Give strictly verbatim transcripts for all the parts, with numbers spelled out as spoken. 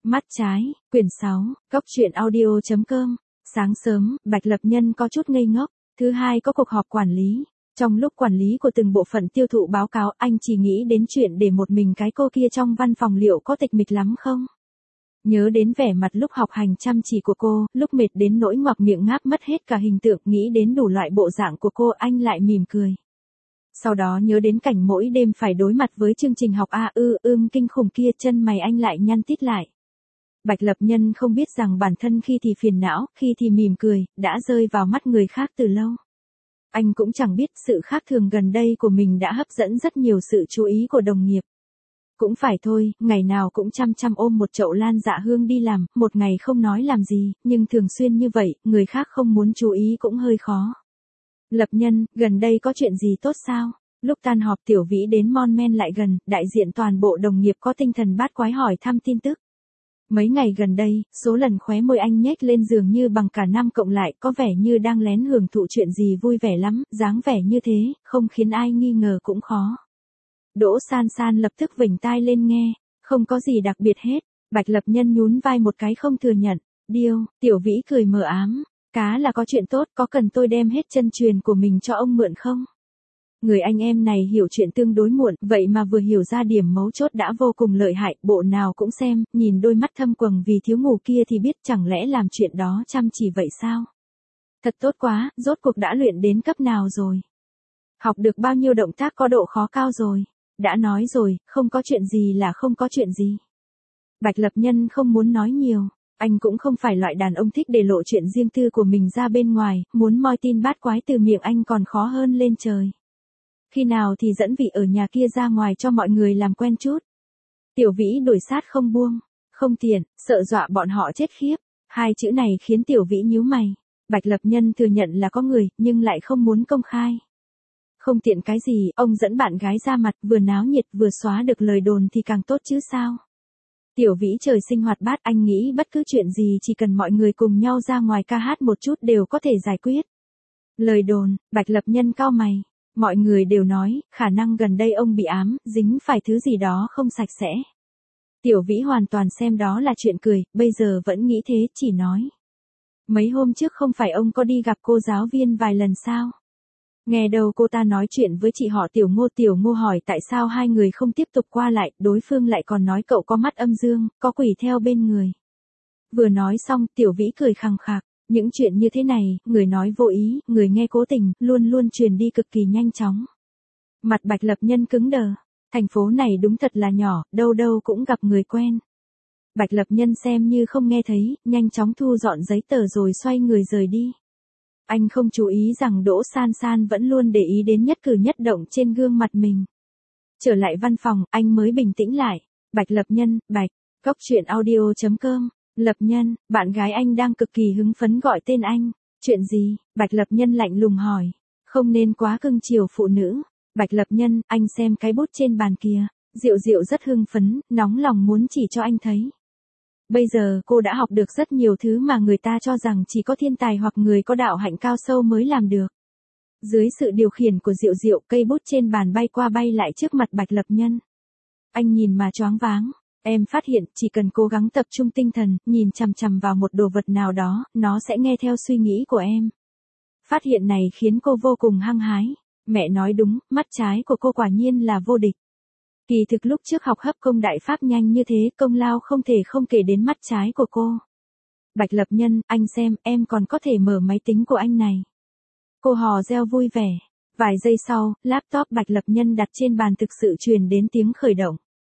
Mắt trái, quyển sáu, góc truyện audio chấm com. Sáng sớm, Bạch Lập Nhân có chút ngây ngốc. Thứ hai có cuộc họp quản lý. Trong lúc quản lý của từng bộ phận tiêu thụ báo cáo, anh chỉ nghĩ đến chuyện để một mình cái cô kia trong văn phòng liệu có tịch mịch lắm không? Nhớ đến vẻ mặt lúc học hành chăm chỉ của cô, lúc mệt đến nỗi ngoạc miệng ngáp mất hết cả hình tượng, nghĩ đến đủ loại bộ dạng của cô, anh lại mỉm cười. Sau đó nhớ đến cảnh mỗi đêm phải đối mặt với chương trình học a ư ưm kinh khủng kia, chân mày anh lại nhăn tít lại. Bạch Lập Nhân không biết rằng bản thân khi thì phiền não, khi thì mỉm cười, đã rơi vào mắt người khác từ lâu. Anh cũng chẳng biết sự khác thường gần đây của mình đã hấp dẫn rất nhiều sự chú ý của đồng nghiệp. Cũng phải thôi, ngày nào cũng chăm chăm ôm một chậu lan dạ hương đi làm, một ngày không nói làm gì, nhưng thường xuyên như vậy, người khác không muốn chú ý cũng hơi khó. Lập Nhân, gần đây có chuyện gì tốt sao? Lúc tan họp Tiểu Vĩ đến mon men lại gần, đại diện toàn bộ đồng nghiệp có tinh thần bát quái hỏi thăm tin tức. Mấy ngày gần đây, số lần khóe môi anh nhếch lên dường như bằng cả năm cộng lại, có vẻ như đang lén hưởng thụ chuyện gì vui vẻ lắm, dáng vẻ như thế, không khiến ai nghi ngờ cũng khó. Đỗ San San lập tức vểnh tai lên nghe, không có gì đặc biệt hết. Bạch Lập Nhân nhún vai một cái không thừa nhận. Điêu, Tiểu Vĩ cười mờ ám, cá là có chuyện tốt, có cần tôi đem hết chân truyền của mình cho ông mượn không? Người anh em này hiểu chuyện tương đối muộn, vậy mà vừa hiểu ra điểm mấu chốt đã vô cùng lợi hại, bộ nào cũng xem, nhìn đôi mắt thâm quầng vì thiếu ngủ kia thì biết chẳng lẽ làm chuyện đó chăm chỉ vậy sao? Thật tốt quá, rốt cuộc đã luyện đến cấp nào rồi? Học được bao nhiêu động tác có độ khó cao rồi? Đã nói rồi, không có chuyện gì là không có chuyện gì. Bạch Lập Nhân không muốn nói nhiều, anh cũng không phải loại đàn ông thích để lộ chuyện riêng tư của mình ra bên ngoài, muốn moi tin bát quái từ miệng anh còn khó hơn lên trời. Khi nào thì dẫn vị ở nhà kia ra ngoài cho mọi người làm quen chút. Tiểu Vĩ đuổi sát không buông, không tiện, sợ dọa bọn họ chết khiếp. Hai chữ này khiến Tiểu Vĩ nhíu mày. Bạch Lập Nhân thừa nhận là có người, nhưng lại không muốn công khai. Không tiện cái gì, ông dẫn bạn gái ra mặt, vừa náo nhiệt vừa xóa được lời đồn thì càng tốt chứ sao. Tiểu Vĩ trời sinh hoạt bát, anh nghĩ bất cứ chuyện gì chỉ cần mọi người cùng nhau ra ngoài ca hát một chút đều có thể giải quyết. Lời đồn, Bạch Lập Nhân cau mày. Mọi người đều nói, khả năng gần đây ông bị ám, dính phải thứ gì đó không sạch sẽ. Tiểu Vĩ hoàn toàn xem đó là chuyện cười, bây giờ vẫn nghĩ thế, chỉ nói. Mấy hôm trước không phải ông có đi gặp cô giáo viên vài lần sao? Nghe đâu cô ta nói chuyện với chị họ Tiểu Ngô. Tiểu Ngô hỏi tại sao hai người không tiếp tục qua lại, đối phương lại còn nói cậu có mắt âm dương, có quỷ theo bên người. Vừa nói xong, Tiểu Vĩ cười khằng khặc. Những chuyện như thế này, người nói vô ý, người nghe cố tình, luôn luôn truyền đi cực kỳ nhanh chóng. Mặt Bạch Lập Nhân cứng đờ. Thành phố này đúng thật là nhỏ, đâu đâu cũng gặp người quen. Bạch Lập Nhân xem như không nghe thấy, nhanh chóng thu dọn giấy tờ rồi xoay người rời đi. Anh không chú ý rằng Đỗ San San vẫn luôn để ý đến nhất cử nhất động trên gương mặt mình. Trở lại văn phòng, anh mới bình tĩnh lại. Bạch Lập Nhân, Bạch, góc truyện audio chấm com. Lập Nhân, bạn gái anh đang cực kỳ hứng phấn gọi tên anh. Chuyện gì? Bạch Lập Nhân lạnh lùng hỏi. Không nên quá cưng chiều phụ nữ. Bạch Lập Nhân, anh xem cái bút trên bàn kia. Diệu Diệu rất hưng phấn, nóng lòng muốn chỉ cho anh thấy. Bây giờ cô đã học được rất nhiều thứ mà người ta cho rằng chỉ có thiên tài hoặc người có đạo hạnh cao sâu mới làm được. Dưới sự điều khiển của Diệu Diệu, cây bút trên bàn bay qua bay lại trước mặt Bạch Lập Nhân. Anh nhìn mà choáng váng. Em phát hiện, chỉ cần cố gắng tập trung tinh thần, nhìn chằm chằm vào một đồ vật nào đó, nó sẽ nghe theo suy nghĩ của em. Phát hiện này khiến cô vô cùng hăng hái. Mẹ nói đúng, mắt trái của cô quả nhiên là vô địch. Kỳ thực lúc trước học hấp công đại pháp nhanh như thế, công lao không thể không kể đến mắt trái của cô. Bạch Lập Nhân, anh xem, em còn có thể mở máy tính của anh này. Cô hò reo vui vẻ. Vài giây sau, laptop Bạch Lập Nhân đặt trên bàn thực sự truyền đến tiếng khởi động.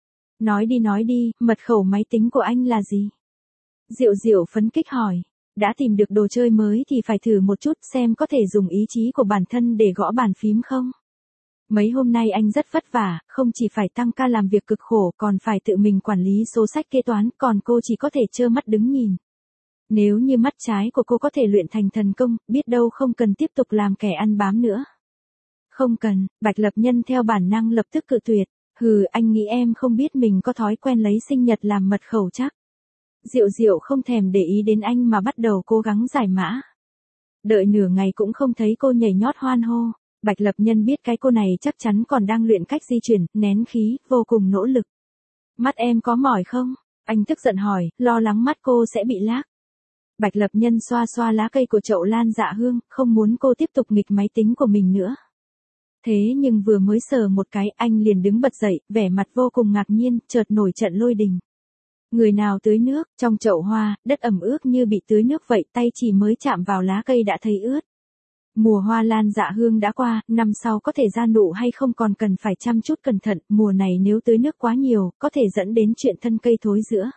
Nói đi nói đi, mật khẩu máy tính của anh là gì? Diệu Diệu phấn kích hỏi. Đã tìm được đồ chơi mới thì phải thử một chút xem có thể dùng ý chí của bản thân để gõ bàn phím không? Mấy hôm nay anh rất vất vả, không chỉ phải tăng ca làm việc cực khổ còn phải tự mình quản lý số sách kế toán, còn cô chỉ có thể trơ mắt đứng nhìn. Nếu như mắt trái của cô có thể luyện thành thần công, biết đâu không cần tiếp tục làm kẻ ăn bám nữa. Không cần, Bạch Lập Nhân theo bản năng lập tức cự tuyệt. Hừ, anh nghĩ em không biết mình có thói quen lấy sinh nhật làm mật khẩu chắc. Diệu Diệu không thèm để ý đến anh mà bắt đầu cố gắng giải mã. Đợi nửa ngày cũng không thấy cô nhảy nhót hoan hô. Bạch Lập Nhân biết cái cô này chắc chắn còn đang luyện cách di chuyển, nén khí, vô cùng nỗ lực. Mắt em có mỏi không? Anh tức giận hỏi, lo lắng mắt cô sẽ bị lác. Bạch Lập Nhân xoa xoa lá cây của chậu lan dạ hương, không muốn cô tiếp tục nghịch máy tính của mình nữa. Thế nhưng vừa mới sờ một cái, anh liền đứng bật dậy, vẻ mặt vô cùng ngạc nhiên, chợt nổi trận lôi đình. Người nào tưới nước, trong chậu hoa, đất ẩm ướt như bị tưới nước vậy, tay chỉ mới chạm vào lá cây đã thấy ướt. Mùa hoa lan dạ hương đã qua, năm sau có thể ra nụ hay không còn cần phải chăm chút cẩn thận, mùa này nếu tưới nước quá nhiều, có thể dẫn đến chuyện thân cây thối rữa.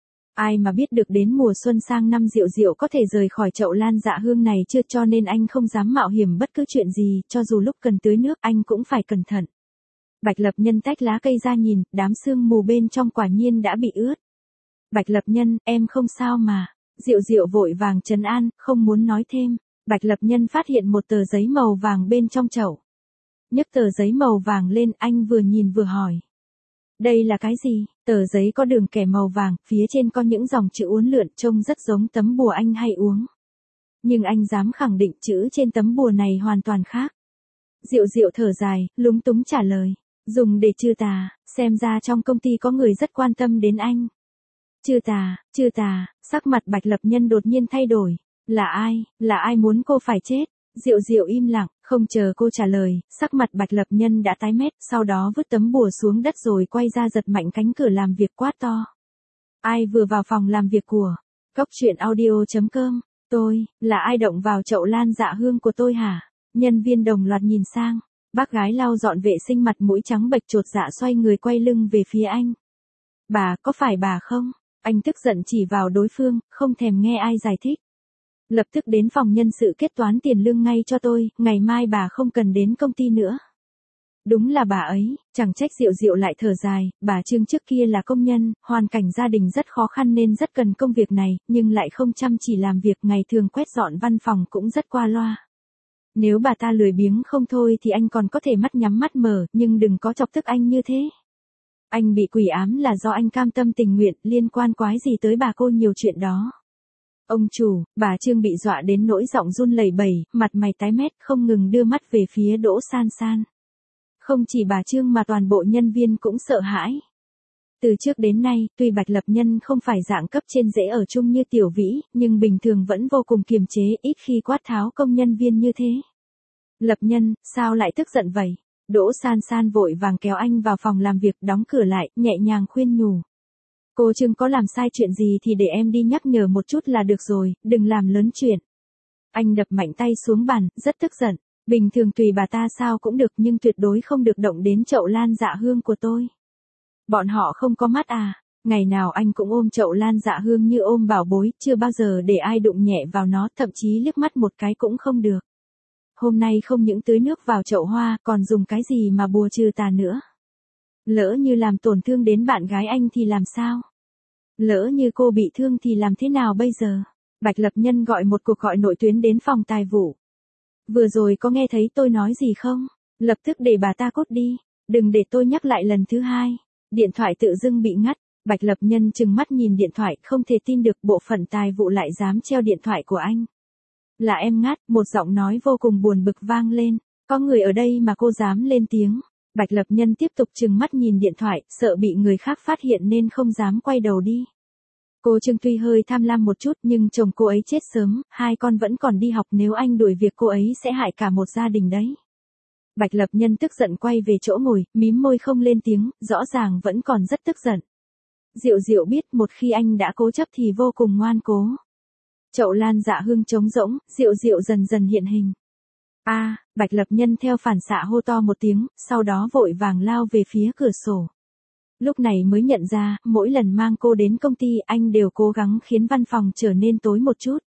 Ai mà biết được đến mùa xuân sang năm Diệu Diệu có thể rời khỏi chậu lan dạ hương này chưa, cho nên anh không dám mạo hiểm bất cứ chuyện gì, cho dù lúc cần tưới nước anh cũng phải cẩn thận. Bạch Lập Nhân tách lá cây ra nhìn, đám sương mù bên trong quả nhiên đã bị ướt. Bạch Lập Nhân, em không sao mà. Diệu Diệu vội vàng trấn an, không muốn nói thêm. Bạch Lập Nhân phát hiện một tờ giấy màu vàng bên trong chậu. Nhấc tờ giấy màu vàng lên, anh vừa nhìn vừa hỏi. Đây là cái gì? Tờ giấy có đường kẻ màu vàng, phía trên có những dòng chữ uốn lượn, trông rất giống tấm bùa anh hay uống. Nhưng anh dám khẳng định chữ trên tấm bùa này hoàn toàn khác. Diệu Diệu thở dài, lúng túng trả lời. Dùng để trừ tà, xem ra trong công ty có người rất quan tâm đến anh. Trừ tà, trừ tà, sắc mặt Bạch Lập Nhân đột nhiên thay đổi. Là ai, là ai muốn cô phải chết? Diệu Diệu im lặng, không chờ cô trả lời, sắc mặt Bạch Lập Nhân đã tái mét, sau đó vứt tấm bùa xuống đất rồi quay ra giật mạnh cánh cửa làm việc quát to. Ai vừa vào phòng làm việc của Cốc Truyện Audio chấm com? Tôi, là ai động vào chậu lan dạ hương của tôi hả? Nhân viên đồng loạt nhìn sang, bác gái lau dọn vệ sinh mặt mũi trắng bệch chột dạ xoay người quay lưng về phía anh. Bà, có phải bà không? Anh tức giận chỉ vào đối phương, không thèm nghe ai giải thích. Lập tức đến phòng nhân sự kết toán tiền lương ngay cho tôi, ngày mai bà không cần đến công ty nữa. Đúng là bà ấy, chẳng trách Diệu Diệu lại thở dài, bà Trương trước kia là công nhân, hoàn cảnh gia đình rất khó khăn nên rất cần công việc này, nhưng lại không chăm chỉ làm việc, ngày thường quét dọn văn phòng cũng rất qua loa. Nếu bà ta lười biếng không thôi thì anh còn có thể mắt nhắm mắt mở, nhưng đừng có chọc tức anh như thế. Anh bị quỷ ám là do anh cam tâm tình nguyện, liên quan quái gì tới bà cô nhiều chuyện đó. Ông chủ, bà Trương bị dọa đến nỗi giọng run lẩy bẩy, mặt mày tái mét, không ngừng đưa mắt về phía Đỗ San San. Không chỉ bà Trương mà toàn bộ nhân viên cũng sợ hãi. Từ trước đến nay, tuy Bạch Lập Nhân không phải dạng cấp trên dễ ở chung như Tiểu Vĩ, nhưng bình thường vẫn vô cùng kiềm chế, ít khi quát tháo công nhân viên như thế. Lập Nhân, sao lại tức giận vậy? Đỗ San San vội vàng kéo anh vào phòng làm việc, đóng cửa lại, nhẹ nhàng khuyên nhủ. Cô Trương có làm sai chuyện gì thì để em đi nhắc nhở một chút là được rồi, đừng làm lớn chuyện. Anh đập mạnh tay xuống bàn, rất tức giận. Bình thường tùy bà ta sao cũng được nhưng tuyệt đối không được động đến chậu lan dạ hương của tôi. Bọn họ không có mắt à, ngày nào anh cũng ôm chậu lan dạ hương như ôm bảo bối, chưa bao giờ để ai đụng nhẹ vào nó, thậm chí liếc mắt một cái cũng không được. Hôm nay không những tưới nước vào chậu hoa, còn dùng cái gì mà bùa trừ tà nữa. Lỡ như làm tổn thương đến bạn gái anh thì làm sao? Lỡ như cô bị thương thì làm thế nào bây giờ? Bạch Lập Nhân gọi một cuộc gọi nội tuyến đến phòng tài vụ. Vừa rồi có nghe thấy tôi nói gì không? Lập tức để bà ta cút đi. Đừng để tôi nhắc lại lần thứ hai. Điện thoại tự dưng bị ngắt. Bạch Lập Nhân trừng mắt nhìn điện thoại, không thể tin được bộ phận tài vụ lại dám treo điện thoại của anh. Là em ngắt, một giọng nói vô cùng buồn bực vang lên. Có người ở đây mà cô dám lên tiếng. Bạch Lập Nhân tiếp tục trừng mắt nhìn điện thoại, sợ bị người khác phát hiện nên không dám quay đầu đi. Cô Trương tuy hơi tham lam một chút nhưng chồng cô ấy chết sớm, hai con vẫn còn đi học, nếu anh đuổi việc cô ấy sẽ hại cả một gia đình đấy. Bạch Lập Nhân tức giận quay về chỗ ngồi, mím môi không lên tiếng, rõ ràng vẫn còn rất tức giận. Diệu Diệu biết một khi anh đã cố chấp thì vô cùng ngoan cố. Chậu lan dạ hương trống rỗng, Diệu Diệu dần dần hiện hình. A, à, Bạch Lập Nhân theo phản xạ hô to một tiếng, sau đó vội vàng lao về phía cửa sổ. Lúc này mới nhận ra, mỗi lần mang cô đến công ty anh đều cố gắng khiến văn phòng trở nên tối một chút.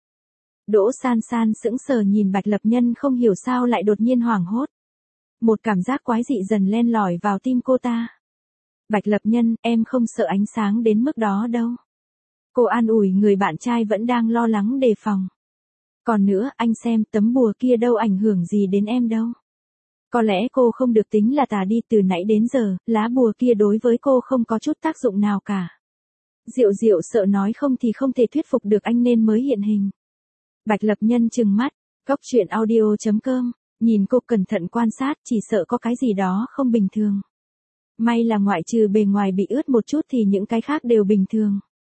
Đỗ San San sững sờ nhìn Bạch Lập Nhân không hiểu sao lại đột nhiên hoảng hốt. Một cảm giác quái dị dần len lỏi vào tim cô ta. Bạch Lập Nhân, em không sợ ánh sáng đến mức đó đâu. Cô an ủi người bạn trai vẫn đang lo lắng đề phòng. Còn nữa, anh xem, tấm bùa kia đâu ảnh hưởng gì đến em đâu. Có lẽ cô không được tính là tà đi, từ nãy đến giờ, lá bùa kia đối với cô không có chút tác dụng nào cả. Diệu Diệu sợ nói không thì không thể thuyết phục được anh nên mới hiện hình. Bạch Lập Nhân trừng mắt, Cốc Truyện Audio chấm com, nhìn cô cẩn thận quan sát, chỉ sợ có cái gì đó không bình thường. May là ngoại trừ bề ngoài bị ướt một chút thì những cái khác đều bình thường.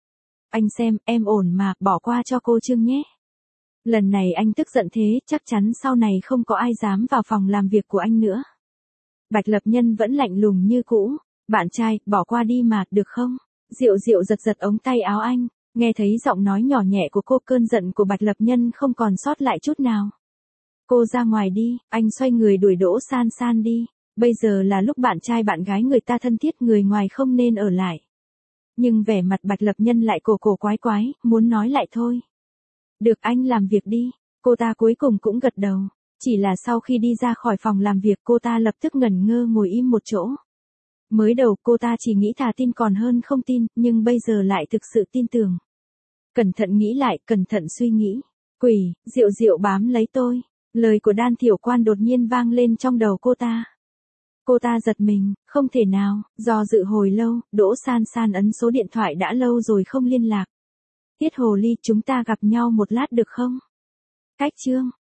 anh xem, em ổn mà, bỏ qua cho cô Trương nhé. Lần này anh tức giận thế, chắc chắn sau này không có ai dám vào phòng làm việc của anh nữa. Bạch Lập Nhân vẫn lạnh lùng như cũ, bạn trai, bỏ qua đi mà, được không? Diệu Diệu giật giật ống tay áo anh, nghe thấy giọng nói nhỏ nhẹ của cô, cơn giận của Bạch Lập Nhân không còn sót lại chút nào. Cô ra ngoài đi, anh xoay người đuổi Đỗ San San đi, bây giờ là lúc bạn trai bạn gái người ta thân thiết, người ngoài không nên ở lại. Nhưng vẻ mặt Bạch Lập Nhân lại cổ cổ quái quái, muốn nói lại thôi. Được, anh làm việc đi, cô ta cuối cùng cũng gật đầu, chỉ là sau khi đi ra khỏi phòng làm việc cô ta lập tức ngẩn ngơ ngồi im một chỗ. Mới đầu cô ta chỉ nghĩ thà tin còn hơn không tin, nhưng bây giờ lại thực sự tin tưởng. Cẩn thận nghĩ lại, cẩn thận suy nghĩ. Quỷ, Diệu Diệu bám lấy tôi. Lời của Đan Thiểu Quan đột nhiên vang lên trong đầu cô ta. Cô ta giật mình, không thể nào, do dự hồi lâu, Đỗ San San ấn số điện thoại đã lâu rồi không liên lạc. Tiết Hồ Ly, chúng ta gặp nhau một lát được không? Cách chương.